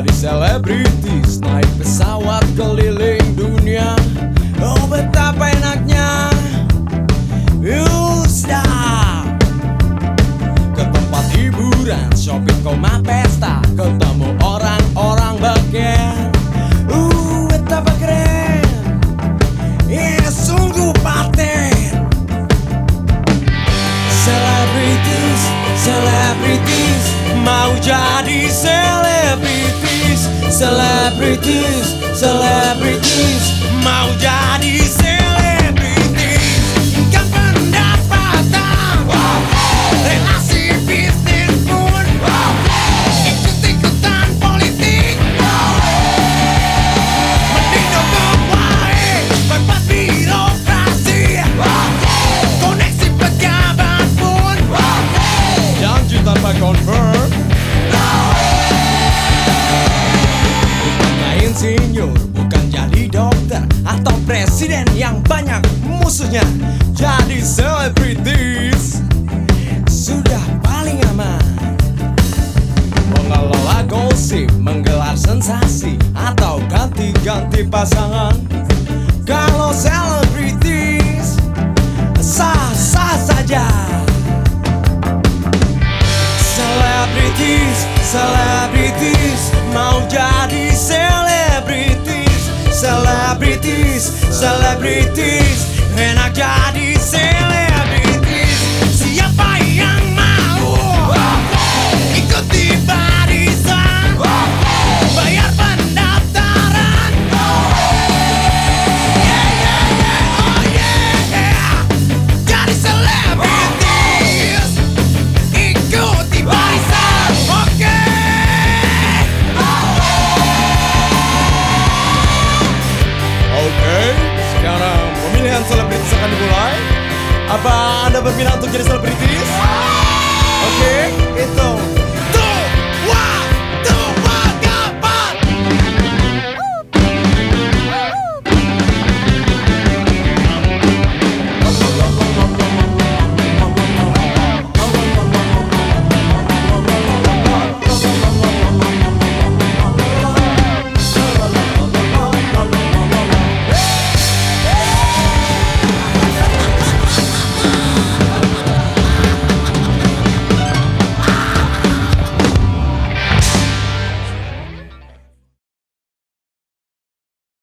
jadi selebritis, naik pesawat keliling dunia. Oh betapa enaknya. Sudah ke tempat hiburan, shopping, koma pesta, ketemu orang-orang beken. Betapa keren. Sungguh paten. Selebritis, selebritis, mau jadi selebritis. Selebritis, selebritis, mau jadi selebritis. Kan pendapatan, relasi bisnis pun, ikut-ikutan politik, mendukung baik, bebas birokrasi, koneksi pejabat pun, janji tanpa confirm. Bukan insinyur, bukan jadi dokter atau presiden yang banyak musuhnya. Jadi selebritis sudah paling aman. Mengelola gosip, menggelar sensasi, atau ganti-ganti pasangan. Kalau selebritis sah-sah saja. Selebritis, selebritis, mau jadi selebritis. Selebritis, selebritis, enak jadi selebritis. Siapa yang mau ikuti barisan, bayar pendaftaran? Yeah, yeah, yeah, oh yeah. Jadi selebritis, ikuti barisan, oke. Oke, sekarang pemilihan selebritis akan dimulai. Apa Anda berminat untuk jadi selebritis? Oke, itu